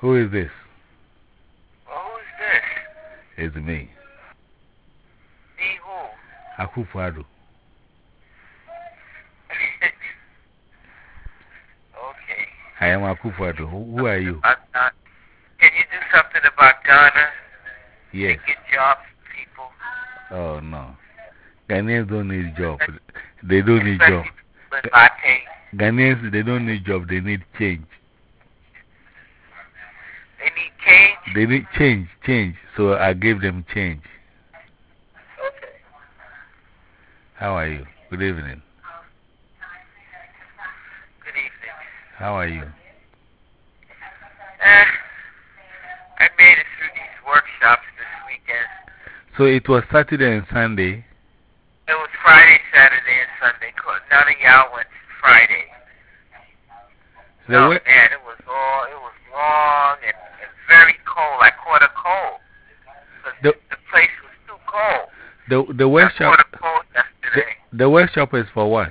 Who is this? Well, who's this? It's me. Me who? Akufo-Addo. Okay. I am Akufo-Addo. Who are you? Can you do something about Ghana? Yes. To get jobs for people? Oh, no. Ghanaians don't need job. They don't need job. Ghanaians, they don't need job. They need change. They need change? They need change. So I gave them change. Okay. How are you? Good evening. Good evening. How are you? I made it through these workshops this weekend. So it was Saturday and Sunday? It was Friday, Saturday, and Sunday. None of y'all went Friday. No, man, it was long and very cold. I caught a cold. The place was too cold. The workshop, I caught a cold yesterday. The workshop is for what?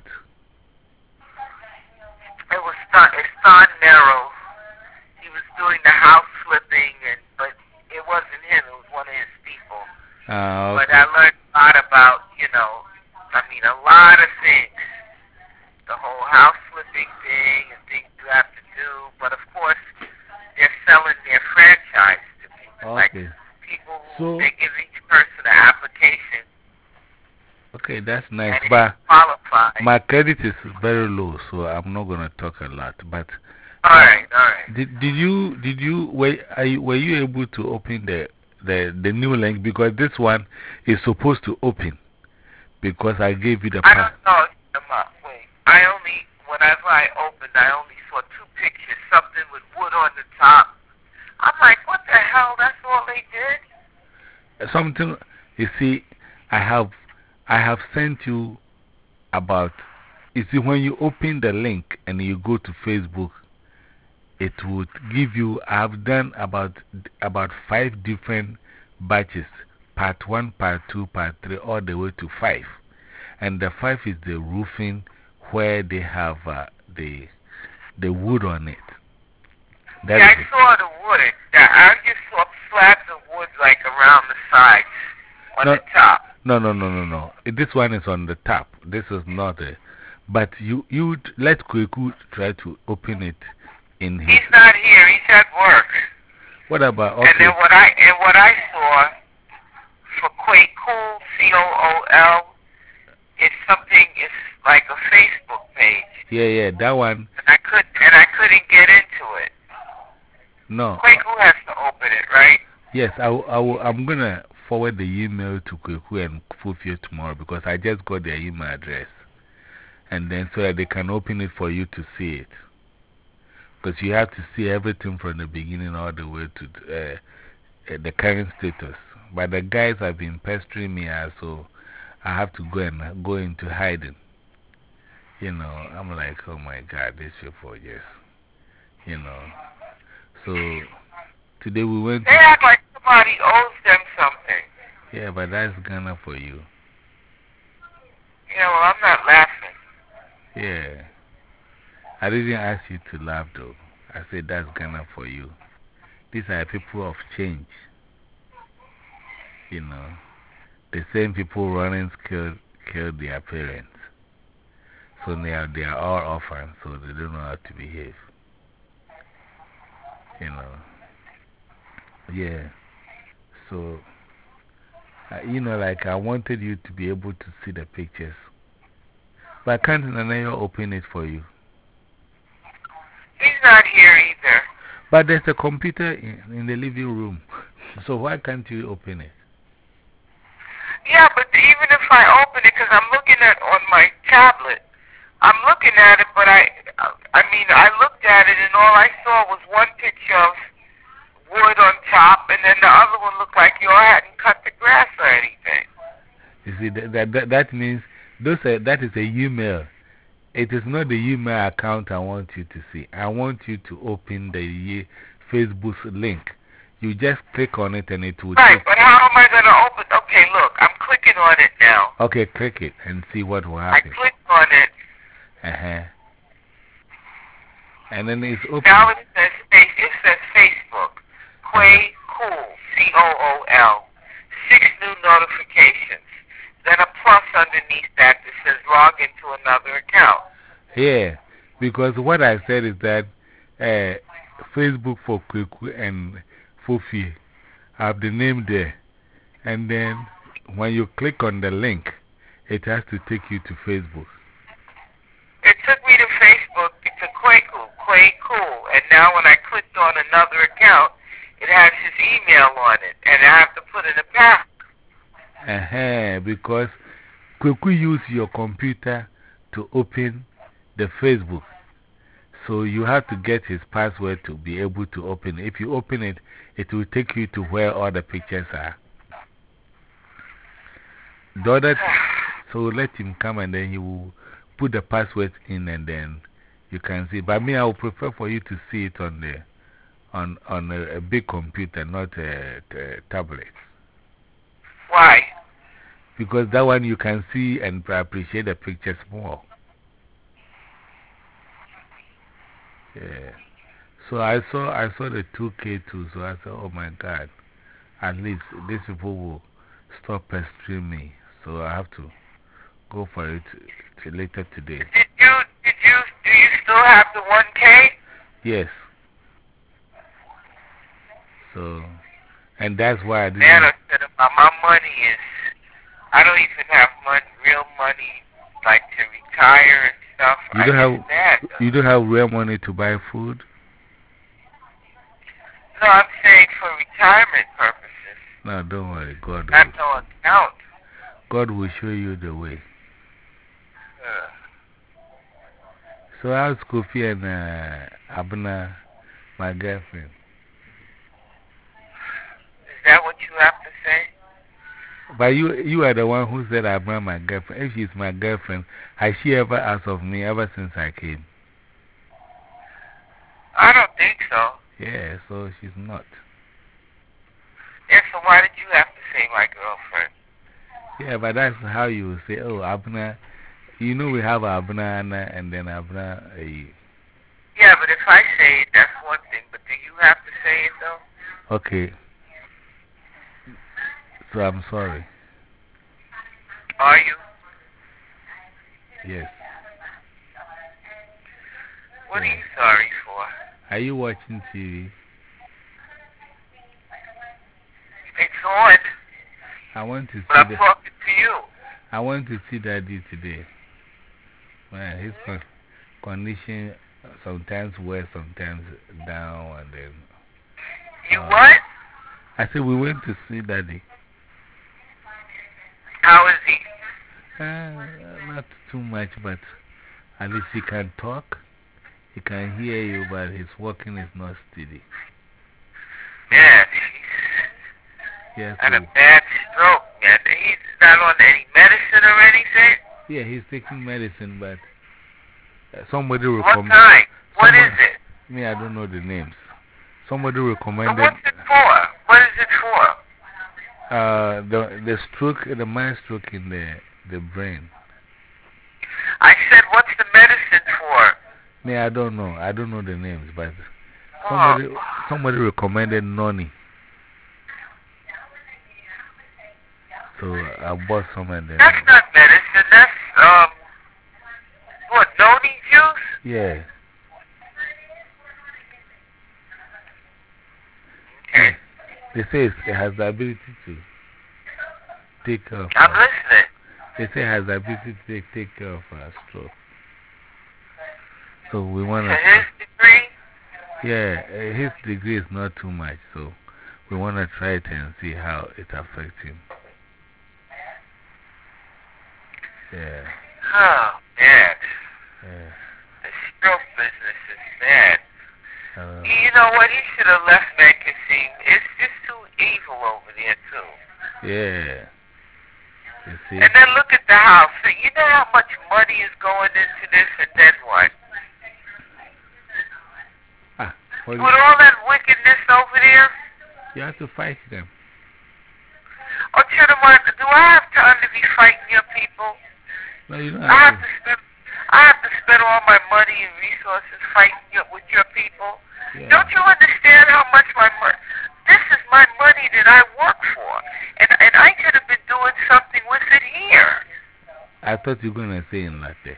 It's Son Nero. He was doing the house flipping, but it wasn't him. It was one of his people. Okay. But I learned a lot about, a lot of things. The whole house flipping thing and things you have to do. But of course, they're selling their franchise to people. Okay. Like people who they give each person an application. Okay, that's nice. And but qualify. My credit is very low, so I'm not going to talk a lot. But all right. Were you able to open the new link? Because this one is supposed to open. Because I gave you the I don't know. Wait. Whenever I opened, I only saw 2 pictures. Something with wood on the top. I'm like, what the hell? That's all they did? Something, you see, I have sent you about, you see, when you open the link and you go to Facebook, it would give you, I've done about 5 different batches, part 1, part 2, part 3, all the way to 5. And the 5 is the roofing where they have the wood on it. I saw the wood. I just saw slabs of wood like around the sides, on the top. No. This one is on the top. This is not a. But you let Kweku try to open it in his. He's not here. He's at work. What about? Okay. And then what I saw for Kweku, COOL, is something. It's like a Facebook page. Yeah, that one. And I couldn't get into it. No. Kweku has to open it, right? Yes, I'm gonna forward the email to Kweku and Fufu tomorrow because I just got their email address. And then so that they can open it for you to see it. Because you have to see everything from the beginning all the way to the current status. But the guys have been pestering me, so I have to go into hiding. I'm like, oh my God, these people just, So today we went to. They act like somebody owes them something. Yeah, but that's Ghana for you. Yeah, well, I'm not laughing. Yeah. I didn't ask you to laugh, though. I said that's Ghana for you. These are people of change. The same people running killed their parents. So they are all orphans, so they don't know how to behave. Yeah. So, like I wanted you to be able to see the pictures. But can't Nanayo open it for you? He's not here either. But there's a computer in the living room. So why can't you open it? Yeah, but even if I open it, because I'm looking at on my tablet, I'm looking at it, but I looked at it and all I saw was one picture of wood on top, and then the other one looked like you hadn't cut the grass or anything. You see, that means that is a email. It is not the email account I want you to see. I want you to open the Facebook link. You just click on it and it will. Right, but how am I going to open? Okay, look, I'm clicking on it now. Okay, click it and see what will happen. I clicked on it. And then it's open. Now it says Facebook. Quay Cool, COOL. 6 new notifications. Then a plus underneath that says log into another account. Yeah, because what I said is that Facebook for Kweku and Fofi have the name there. And then when you click on the link, it has to take you to Facebook. It took me to Facebook, to Quay Cool. And now when I clicked on another account, it has his email on it. And I have to put in a password. Because Kweku use your computer to open the Facebook. So you have to get his password to be able to open it. If you open it, it will take you to where all the pictures are. So let him come and then he will put the password in and then you can see. But me, I would prefer for you to see it on a big computer, not a tablet. Why? Because that one you can see and appreciate the pictures more. Yeah. So I saw the 2K too, so I said, oh my God, at least these people will stop pestering me. So I have to go for it later today. Do you still have the 1K? Yes. So, and that's why I didn't. Man, I said about my money is, I don't even have money, real money, like to retire and stuff. You don't have real money to buy food? No, I'm saying for retirement purposes. No, don't worry. God Not no account. God will show you the way. So how's Kofi and Abna, my girlfriend? Is that what you have to say? But you are the one who said Abna, my girlfriend. If she's my girlfriend, has she ever asked of me ever since I came? I don't think so. Yeah, so she's not. Yeah, so why did you have to say my girlfriend? Yeah, but that's how you say, oh, Abna. You know we have Abna and then Abna. Yeah, but if I say it, that's one thing. But do you have to say it, though? Okay. So I'm sorry. Are you? Yes. What are you sorry for? Are you watching TV? It's on. I want to see but I'm talking to you. I want to see Daddy today. Man, his condition sometimes worse, sometimes down, and then. You what? I said we went to see Daddy. How is he? Not too much, but at least he can talk. He can hear you, but his walking is not steady. Yeah, yes, had a bad stroke, man. He's not on any medicine or anything? Yeah, he's taking medicine, but somebody What recommended. kind? What is it? Me, I don't know the names. Somebody recommended. What's it for? What is it for? The stroke, the mind stroke in the brain. I said, what's the medicine for? Me, I don't know. I don't know the names, but somebody recommended Noni. So I bought some and then. That's not medicine. That's, what, Noni juice? Yeah. Okay. They say it has the ability to take care of. I'm listening. They say it has the ability to take care of a stroke. So we want to. His degree? Yeah, his degree is not too much, so we want to try it and see how it affects him. Yeah. Oh, man. Yeah. The stroke business is bad. You know what? He should have left Magazine. It's just too evil over there, too. Yeah. You see? And then look at the house. So you know how much money is going into this, and then what? With all that wickedness over there? You have to fight them. Oh, Chidamar, do I have time to be fighting your people? No, you don't have to. I have to spend all my money and resources fighting with your people. Yeah. Don't you understand how much my money? This thought you were going to say in latte.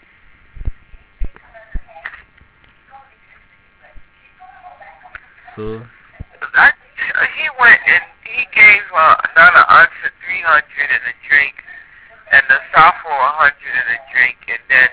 So, he went and he gave another answer 300 and a drink, and the Safo 100 and a drink, and then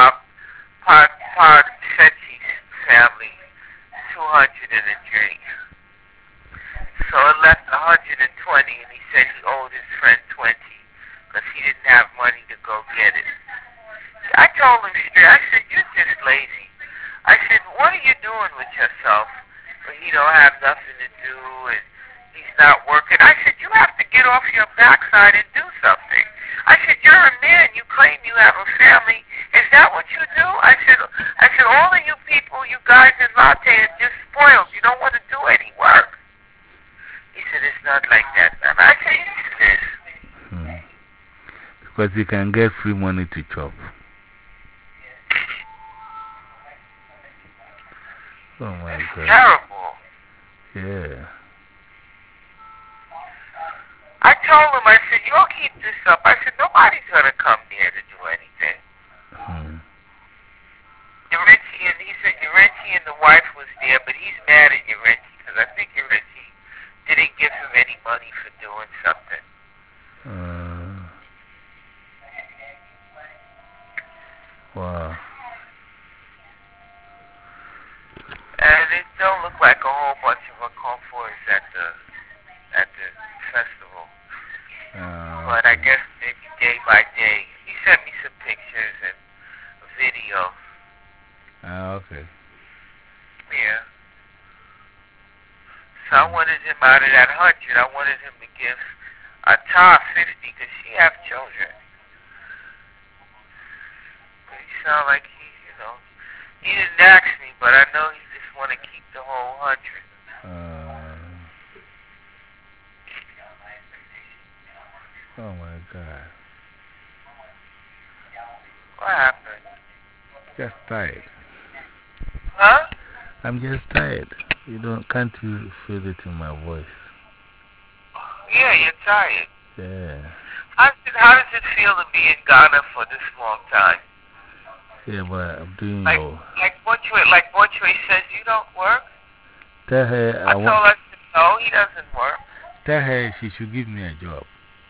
Pa Seti's family 200 and a drink. So it left 120, and he said he owed his friend 20 because he didn't have money to go get it. I told him straight, I said, you're just lazy. I said, what are you doing with yourself when he don't have nothing to do and he's not working? I said, you have to get off your backside and do something. I said, you're a man. You claim you have a family. Is that what you do? I said, all of you people, you guys in Latte are just spoiled. You don't want to do any work. He said, it's not like that, man. I said, yes, it is. Because you can get free money to chop. Oh my God. Terrible. Yeah. I told him, I said, you'll keep this up. I said, nobody's going to come here to do anything. He said Urenchi and the wife was there, but he's mad at Urenchi because I think Urenchi didn't give him any money for doing something. Wow. And it don't look like a whole bunch of Okonkwo's at the festival. But I guess maybe day by day. He sent me some pictures and a video. Okay. Yeah. So I wanted him out of that 100. I wanted him to give Ata 50 because she have children. But he sounded like he didn't ask me, but I know he just want to keep the whole 100. Oh my God. What happened? Just tired. Huh? I'm just tired. Can't you feel it in my voice? Yeah, you're tired. Yeah. How does it feel to be in Ghana for this long time? Yeah, but I'm doing like Bochwe says, you don't work? Tell her I told her, no, he doesn't work. Tell her she should give me a job.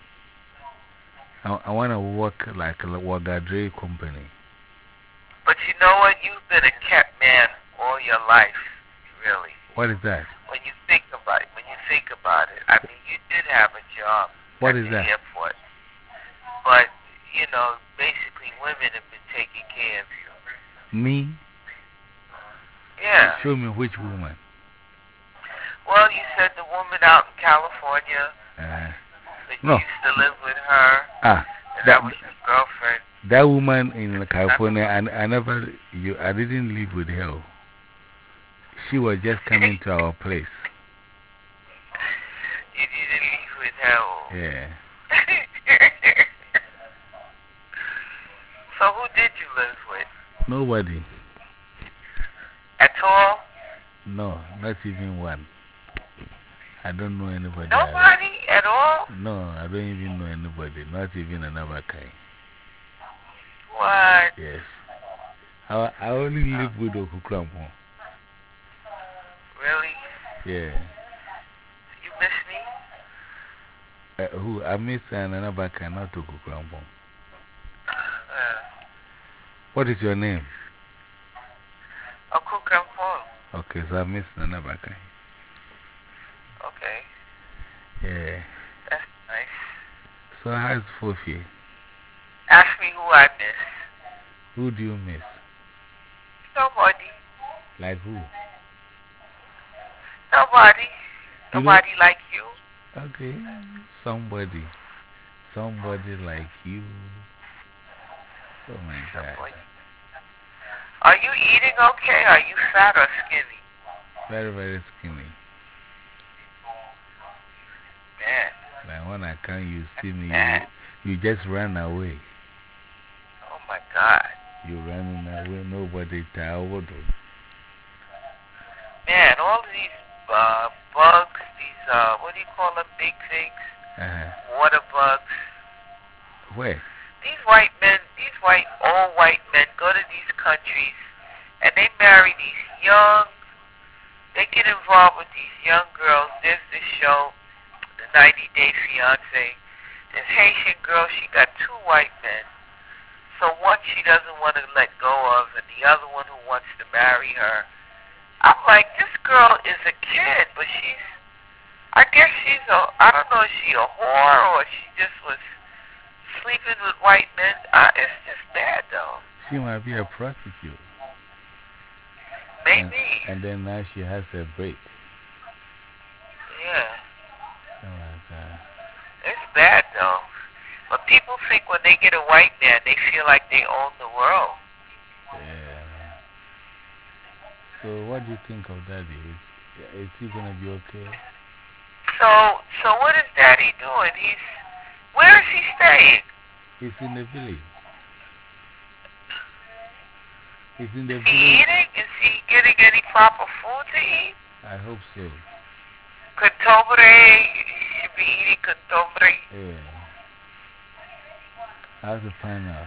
I want to work like a Wagadre company. But you know what? You've been a kept man all your life, really. What is that? When you think about it, I mean, you did have a job at the airport. But, basically women have been taking care of you. Me? Yeah. Show me which woman. Well, you said the woman out in California. That you used to live with her. That was your girlfriend. That woman in California, I didn't live with her. She was just coming to our place. You didn't live with her? Yeah. So who did you live with? Nobody. At all? No, not even one. I don't know anybody. Nobody at all? No, I don't even know anybody. Not even another kind. What? Yes. I only live with Okukrampo. Really? Yeah. You miss me? Who? I miss another kind, not Okukrampo. What is your name? Okukrampo. Okay, so I miss another kind. Okay. Yeah. That's nice. So how's Fofi? Ask me who I miss. Who do you miss? Nobody. Like who? Nobody. Nobody like you. Okay. Somebody. Somebody like you. Oh my God. Are you eating okay? Are you fat or skinny? Very, very skinny. Man. Like when I come, you see me, you just run away. Oh my God. You running away, nobody told you. Man, all of these bugs, these, what do you call them, big things? Water bugs. Where? these old white men go to these countries and they marry these young, they get involved with these young girls. There's this show, the 90-Day Fiancé. This Haitian girl, she got 2 white men. So one she doesn't want to let go of, and the other one who wants to marry her. I'm like, this girl is a kid, but I guess I don't know if she a whore or she just was sleeping with white men. It's just bad, though. She might be a prostitute. Maybe. And then now she has a break. Yeah. Oh my God. It's bad, though. But people think when they get a white man, they feel like they own the world. Yeah. So what do you think of Daddy? Is he going to be okay? So what is Daddy doing? Where is he staying? He's in the village. He's in the Is village. he eating? Is he getting any proper food to eat? I hope so. Contombre, he should be eating contombre. Yeah. I have to find out.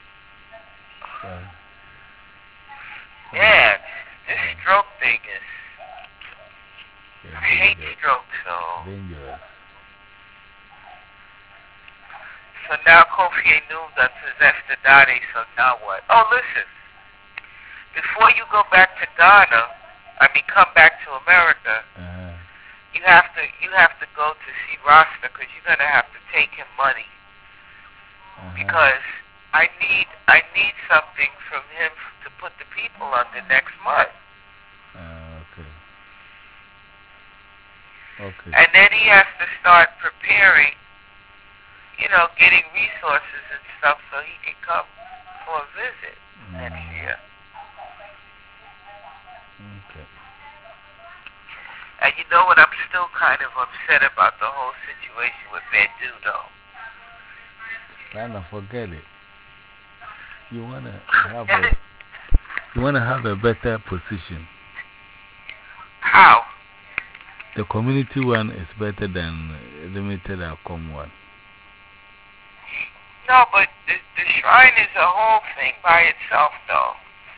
Yeah, this stroke thing is. Yeah, I hate stroke, so. Dangerous. So now Kofi Ainum done possessed the Dade, so now what? Oh, listen. Before you go back to Ghana, come back to America, you have to go to see Rasta because you're gonna have to take him money because I need something from him to put the people under next month. Okay. And then he has to start preparing, getting resources and stuff so he can come for a visit next year. Okay. And you know what? I'm still kind of upset about the whole situation with Bandu, though. Lana, forget it. You wanna have a better position. How? The community one is better than limited outcome one. No, but the shrine is a whole thing by itself, though.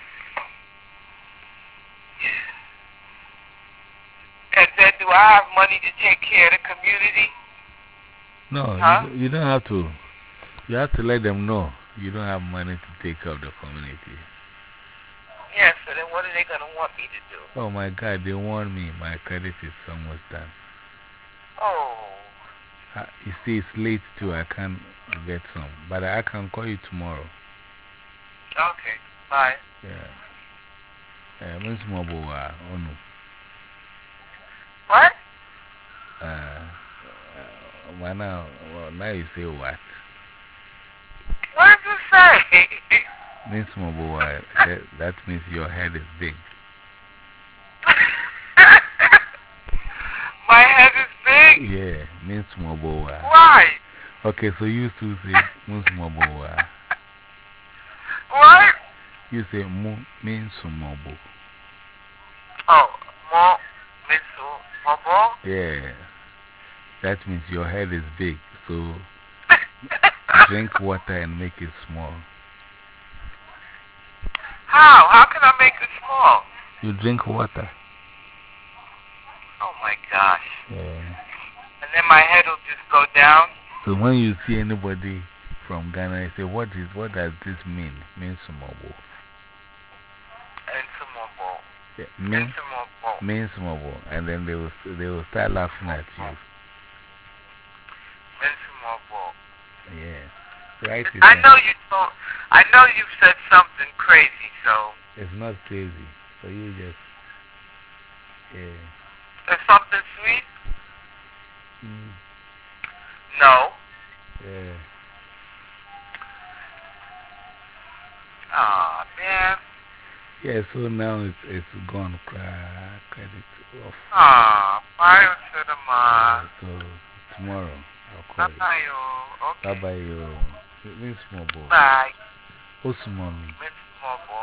And then do I have money to take care of the community? No, huh? you don't have to. You have to let them know you don't have money to take care of the community. Yeah, so then what are they going to want me to do? Oh my God, they warned me. My credit is almost done. Oh. You see, it's late too. I can't get some. But I can call you tomorrow. Okay, bye. Yeah. Miss Moboa, Onu. What? Now you say what? What did you say? Miss Moboa, that means your head is big. My head is big? Yeah, Miss Moboa. Why? Okay, so you used to say Miss Moboa. What? You say Miss Mobo. Oh, Miss Mobo? Yeah. That means your head is big, so drink water and make it small. How? How can I make it small? You drink water. Oh my gosh. Yeah. And then my head will just go down? So when you see anybody from Ghana, you say, what does this mean? Means Mobo. Yeah, means Mobo. And then they will start laughing at you. Yeah. Right? I know you said something crazy, so. It's not crazy. So you just. Yeah. There's something sweet? No. Yeah. Aw, man. Yeah, so now it's gone. Credit off. Aw, bye, cinema. So tomorrow I'll call you. Bye, okay. Bye bye, you. Miss Mobo. Bye. What's mom? Miss Mobo.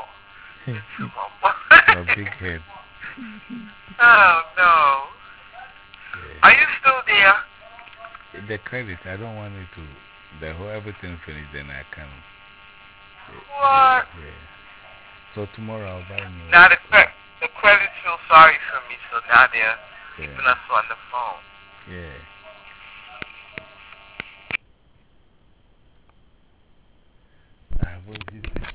Your big head. Oh, no. Yeah. Are you still there? The credit, I don't want it to the whole everything finished, then I can. What? Yeah. So tomorrow I'll buy new. Now the credits feel sorry for me, so now they're keeping us on the phone. Yeah. I will